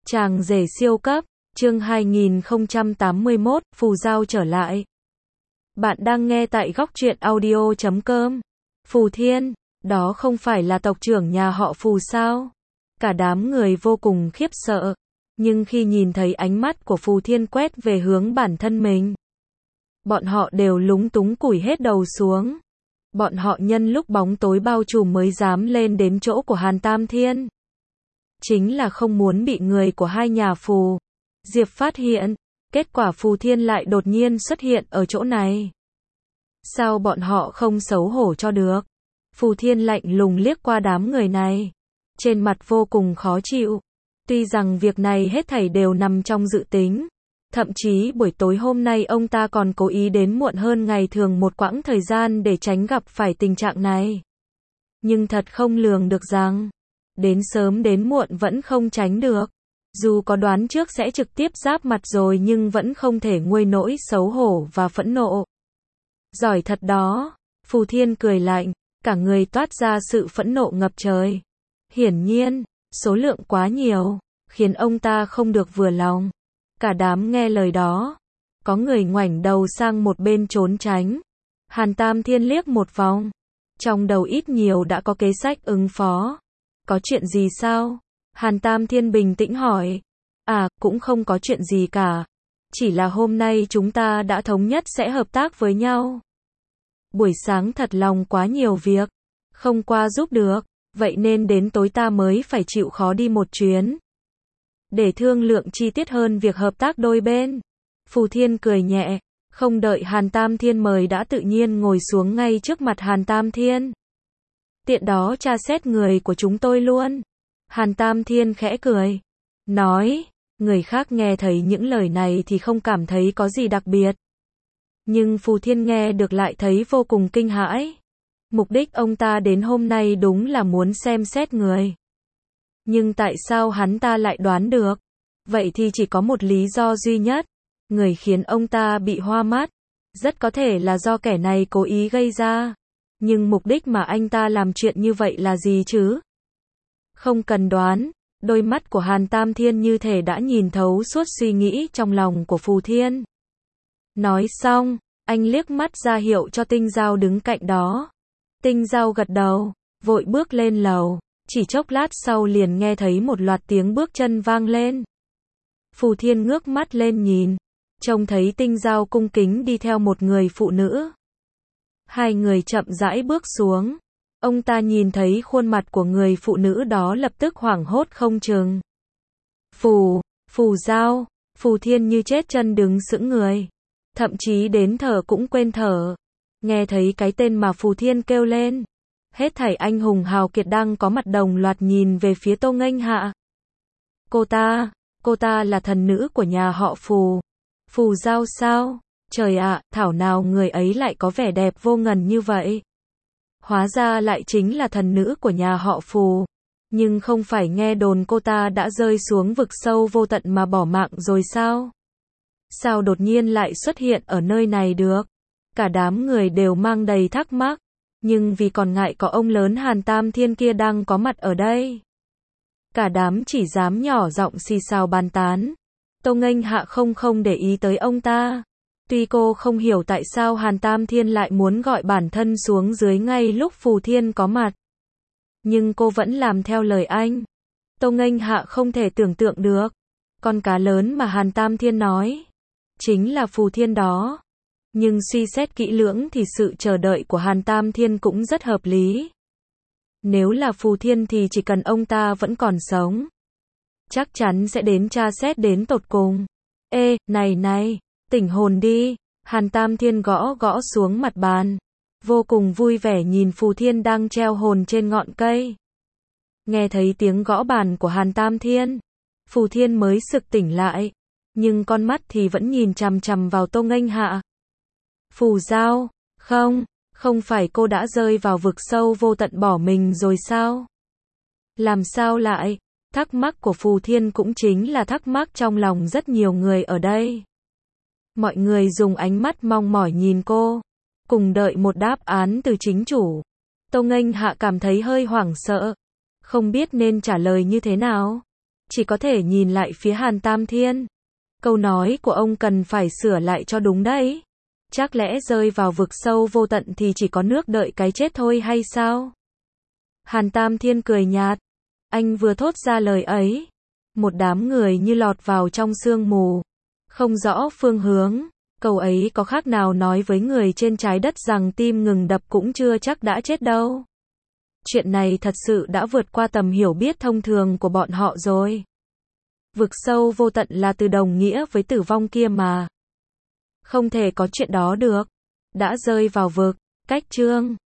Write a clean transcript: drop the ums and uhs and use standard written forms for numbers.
Chàng rể siêu cấp, chương 2081, Phù Giao trở lại. Bạn đang nghe tại góc truyện audio.com. Phù Thiên, đó không phải là tộc trưởng nhà họ Phù sao? Cả đám người vô cùng khiếp sợ. Nhưng khi nhìn thấy ánh mắt của Phù Thiên quét về hướng bản thân mình, bọn họ đều lúng túng cúi hết đầu xuống. Bọn họ nhân lúc bóng tối bao trùm mới dám lên đến chỗ của Hàn Tam Thiên. Chính là không muốn bị người của hai nhà Phù, Diệp phát hiện. Kết quả Phù Thiên lại đột nhiên xuất hiện ở chỗ này. Sao bọn họ không xấu hổ cho được? Phù Thiên lạnh lùng liếc qua đám người này, trên mặt vô cùng khó chịu. Tuy rằng việc này hết thảy đều nằm trong dự tính, thậm chí buổi tối hôm nay ông ta còn cố ý đến muộn hơn ngày thường một quãng thời gian để tránh gặp phải tình trạng này. Nhưng thật không lường được rằng, đến sớm đến muộn vẫn không tránh được. Dù có đoán trước sẽ trực tiếp giáp mặt rồi nhưng vẫn không thể nguôi nỗi xấu hổ và phẫn nộ. Giỏi thật đó, Phù Thiên cười lạnh, cả người toát ra sự phẫn nộ ngập trời. Hiển nhiên, số lượng quá nhiều, khiến ông ta không được vừa lòng. Cả đám nghe lời đó, có người ngoảnh đầu sang một bên trốn tránh. Hàn Tam Thiên liếc một vòng, trong đầu ít nhiều đã có kế sách ứng phó. Có chuyện gì sao? Hàn Tam Thiên bình tĩnh hỏi. À, cũng không có chuyện gì cả. Chỉ là hôm nay chúng ta đã thống nhất sẽ hợp tác với nhau. Buổi sáng thật lòng quá nhiều việc, không qua giúp được, vậy nên đến tối ta mới phải chịu khó đi một chuyến. Để thương lượng chi tiết hơn việc hợp tác đôi bên. Phù Thiên cười nhẹ, không đợi Hàn Tam Thiên mời đã tự nhiên ngồi xuống ngay trước mặt Hàn Tam Thiên. Tiện đó tra xét người của chúng tôi luôn. Hàn Tam Thiên khẽ cười, nói, người khác nghe thấy những lời này thì không cảm thấy có gì đặc biệt. Nhưng Phù Thiên nghe được lại thấy vô cùng kinh hãi. Mục đích ông ta đến hôm nay đúng là muốn xem xét người. Nhưng tại sao hắn ta lại đoán được? Vậy thì chỉ có một lý do duy nhất. Người khiến ông ta bị hoa mắt. Rất có thể là do kẻ này cố ý gây ra. Nhưng mục đích mà anh ta làm chuyện như vậy là gì chứ? Không cần đoán, đôi mắt của Hàn Tam Thiên như thể đã nhìn thấu suốt suy nghĩ trong lòng của Phù Thiên. Nói xong, anh liếc mắt ra hiệu cho Tinh Giao đứng cạnh đó. Tinh Giao gật đầu, vội bước lên lầu, chỉ chốc lát sau liền nghe thấy một loạt tiếng bước chân vang lên. Phù Thiên ngước mắt lên nhìn, trông thấy Tinh Giao cung kính đi theo một người phụ nữ. Hai người chậm rãi bước xuống. Ông ta nhìn thấy khuôn mặt của người phụ nữ đó lập tức hoảng hốt không chừng. Phù Giao, Phù Thiên như chết chân đứng sững người. Thậm chí đến thở cũng quên thở. Nghe thấy cái tên mà Phù Thiên kêu lên. Hết thảy anh hùng hào kiệt đang có mặt đồng loạt nhìn về phía Tô Nghênh Hạ. Cô ta là thần nữ của nhà họ Phù. Phù Giao sao? Trời ạ, thảo nào người ấy lại có vẻ đẹp vô ngần như vậy. Hóa ra lại chính là thần nữ của nhà họ Phù. Nhưng không phải nghe đồn cô ta đã rơi xuống vực sâu vô tận mà bỏ mạng rồi sao? Sao đột nhiên lại xuất hiện ở nơi này được? Cả đám người đều mang đầy thắc mắc. Nhưng vì còn ngại có ông lớn Hàn Tam Thiên kia đang có mặt ở đây, cả đám chỉ dám nhỏ giọng xì xào bàn tán. Tô Nghênh Hạ không để ý tới ông ta. Tuy cô không hiểu tại sao Hàn Tam Thiên lại muốn gọi bản thân xuống dưới ngay lúc Phù Thiên có mặt, nhưng cô vẫn làm theo lời anh. Tô Nghênh Hạ không thể tưởng tượng được, con cá lớn mà Hàn Tam Thiên nói chính là Phù Thiên đó. Nhưng suy xét kỹ lưỡng thì sự chờ đợi của Hàn Tam Thiên cũng rất hợp lý. Nếu là Phù Thiên thì chỉ cần ông ta vẫn còn sống, chắc chắn sẽ đến tra xét đến tột cùng. Ê, này, tỉnh hồn đi. Hàn Tam Thiên gõ xuống mặt bàn, vô cùng vui vẻ nhìn Phù Thiên đang treo hồn trên ngọn cây. Nghe thấy tiếng gõ bàn của Hàn Tam Thiên, Phù Thiên mới sực tỉnh lại, nhưng con mắt thì vẫn nhìn chằm chằm vào Tô Nghênh Hạ. Phù Giao, không phải cô đã rơi vào vực sâu vô tận bỏ mình rồi sao? Làm sao lại? Thắc mắc của Phù Thiên cũng chính là thắc mắc trong lòng rất nhiều người ở đây. Mọi người dùng ánh mắt mong mỏi nhìn cô, cùng đợi một đáp án từ chính chủ. Tô Nghênh Hạ cảm thấy hơi hoảng sợ, không biết nên trả lời như thế nào. chỉ có thể nhìn lại phía Hàn Tam Thiên. Câu nói của ông cần phải sửa lại cho đúng đấy. Chắc lẽ rơi vào vực sâu vô tận thì chỉ có nước đợi cái chết thôi hay sao? Hàn Tam Thiên cười nhạt. Anh vừa thốt ra lời ấy, một đám người như lọt vào trong sương mù, không rõ phương hướng. Câu ấy có khác nào nói với người trên trái đất rằng tim ngừng đập cũng chưa chắc đã chết đâu. Chuyện này thật sự đã vượt qua tầm hiểu biết thông thường của bọn họ rồi. Vực sâu vô tận là từ đồng nghĩa với tử vong kia mà. Không thể có chuyện đó được. Đã rơi vào vực, cách chương